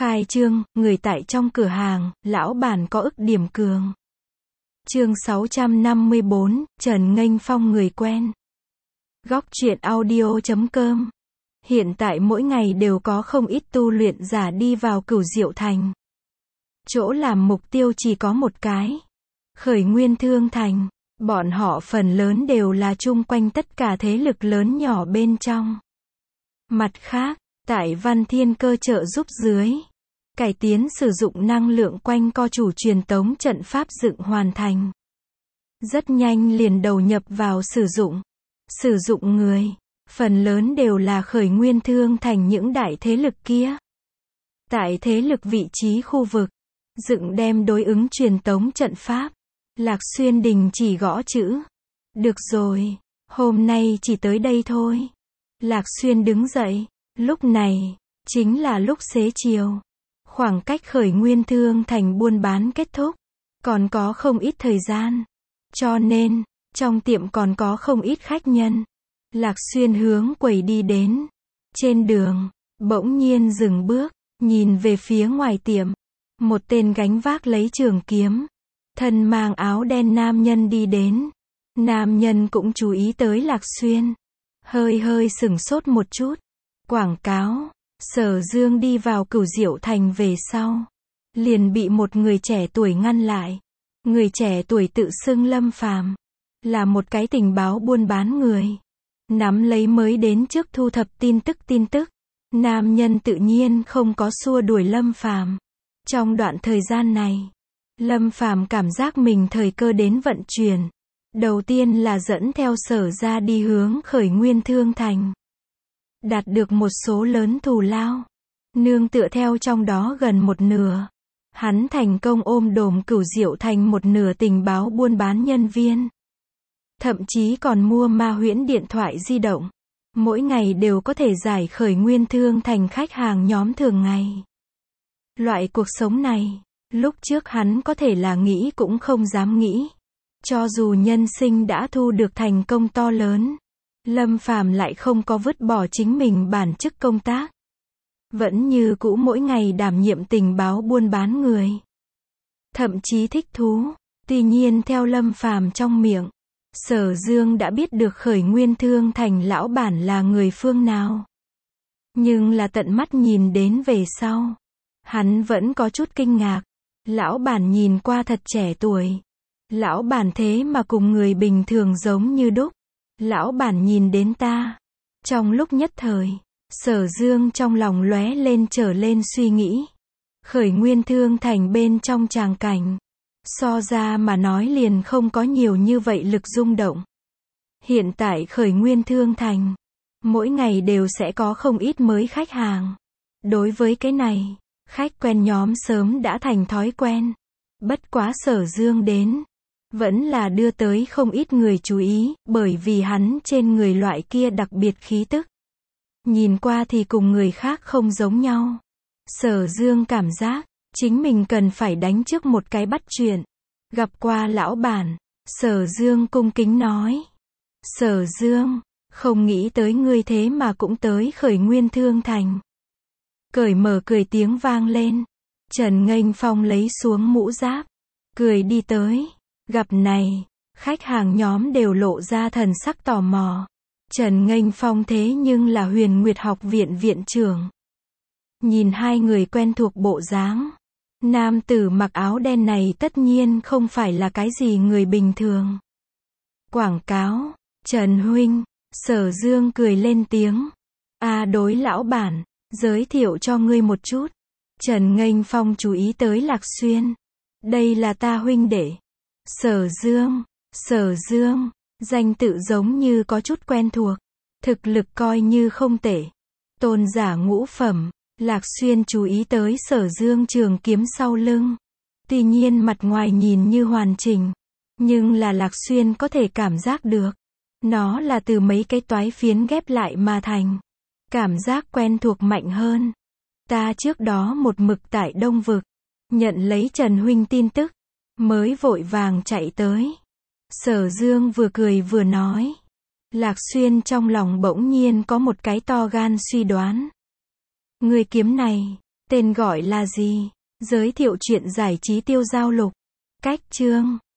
Khai trương, người tại trong cửa hàng, lão bản có ức điểm cường. Chương 654, Trần Nghênh Phong người quen. Góc truyện audio.com. Hiện tại mỗi ngày đều có không ít tu luyện giả đi vào Cửu Diệu Thành. Chỗ làm mục tiêu chỉ có một cái. Khởi Nguyên Thương Thành. Bọn họ phần lớn đều là chung quanh tất cả thế lực lớn nhỏ bên trong. Mặt khác, tại Văn Thiên Cơ trợ giúp dưới, cải tiến sử dụng năng lượng quanh co chủ truyền tống trận pháp dựng hoàn thành. Rất nhanh liền đầu nhập vào sử dụng. Sử dụng người, phần lớn đều là Khởi Nguyên Thương Thành những đại thế lực kia. Tại thế lực vị trí khu vực, dựng đem đối ứng truyền tống trận pháp. Lạc Xuyên đình chỉ gõ chữ. Được rồi, hôm nay chỉ tới đây thôi. Lạc Xuyên đứng dậy. Lúc này, chính là lúc xế chiều. Khoảng cách Khởi Nguyên Thương Thành buôn bán kết thúc, còn có không ít thời gian. Cho nên, trong tiệm còn có không ít khách nhân. Lạc Xuyên hướng quầy đi đến. Trên đường, bỗng nhiên dừng bước, nhìn về phía ngoài tiệm. Một tên gánh vác lấy trường kiếm, thân mang áo đen nam nhân đi đến. Nam nhân cũng chú ý tới Lạc Xuyên. Hơi sửng sốt một chút. Quảng cáo, Sở Dương đi vào Cửu Diệu Thành về sau, liền bị một người trẻ tuổi ngăn lại. Người trẻ tuổi tự xưng Lâm Phàm, là một cái tình báo buôn bán người. Nắm lấy mới đến trước thu thập tin tức. Nam nhân tự nhiên không có xua đuổi Lâm Phàm. Trong đoạn thời gian này, Lâm Phàm cảm giác mình thời cơ đến vận chuyển. Đầu tiên là dẫn theo Sở ra đi hướng Khởi Nguyên Thương Thành. Đạt được một số lớn thù lao. Nương tựa theo trong đó gần một nửa. Hắn thành công ôm đồm Cửu Diệu Thành một nửa tình báo buôn bán nhân viên. Thậm chí còn mua ma huyễn điện thoại di động. Mỗi ngày đều có thể giải Khởi Nguyên Thương Thành khách hàng nhóm thường ngày. Loại cuộc sống này, lúc trước hắn có thể là nghĩ cũng không dám nghĩ. Cho dù nhân sinh đã thu được thành công to lớn, Lâm Phàm lại không có vứt bỏ chính mình bản chức công tác. Vẫn như cũ mỗi ngày đảm nhiệm tình báo buôn bán người. Thậm chí thích thú. Tuy nhiên theo Lâm Phàm trong miệng, Sở Dương đã biết được Khởi Nguyên Thương Thành lão bản là người phương nào. Nhưng là tận mắt nhìn đến về sau, hắn vẫn có chút kinh ngạc. Lão bản nhìn qua thật trẻ tuổi. Lão bản thế mà cùng người bình thường giống như đúc. Lão bản nhìn đến ta. Trong lúc nhất thời, Sở Dương trong lòng lóe lên trở lên suy nghĩ. Khởi Nguyên Thương Thành bên trong tràng cảnh, so ra mà nói liền không có nhiều như vậy lực rung động. Hiện tại Khởi Nguyên Thương Thành, mỗi ngày đều sẽ có không ít mới khách hàng. Đối với cái này, khách quen nhóm sớm đã thành thói quen. Bất quá Sở Dương đến, vẫn là đưa tới không ít người chú ý, bởi vì hắn trên người loại kia đặc biệt khí tức. Nhìn qua thì cùng người khác không giống nhau. Sở Dương cảm giác, chính mình cần phải đánh trước một cái bắt chuyện. Gặp qua lão bản, Sở Dương cung kính nói. Sở Dương, không nghĩ tới ngươi thế mà cũng tới Khởi Nguyên Thương Thành. Cởi mở cười tiếng vang lên. Trần Nghênh Phong lấy xuống mũ giáp, cười đi tới. Gặp này, khách hàng nhóm đều lộ ra thần sắc tò mò. Trần Nghênh Phong thế nhưng là Huyền Nguyệt Học viện viện trưởng. Nhìn hai người quen thuộc bộ dáng, nam tử mặc áo đen này tất nhiên không phải là cái gì người bình thường. Quảng cáo, Trần huynh, Sở Dương cười lên tiếng. Đối lão bản, giới thiệu cho ngươi một chút. Trần Nghênh Phong chú ý tới Lạc Xuyên. Đây là ta huynh đệ. Sở Dương, danh tự giống như có chút quen thuộc. Thực lực coi như không tệ. Tôn giả ngũ phẩm. Lạc Xuyên chú ý tới Sở Dương trường kiếm sau lưng. Tuy nhiên mặt ngoài nhìn như hoàn chỉnh, nhưng là Lạc Xuyên có thể cảm giác được. Nó là từ mấy cái toái phiến ghép lại mà thành. Cảm giác quen thuộc mạnh hơn. Ta trước đó một mực tại Đông Vực, nhận lấy Trần huynh tin tức, mới vội vàng chạy tới. Sở Dương vừa cười vừa nói. Lạc Xuyên trong lòng bỗng nhiên có một cái to gan suy đoán. Người kiếm này, Tên gọi là gì? Giới thiệu truyện giải trí Tiêu Dao Lục. Cách chương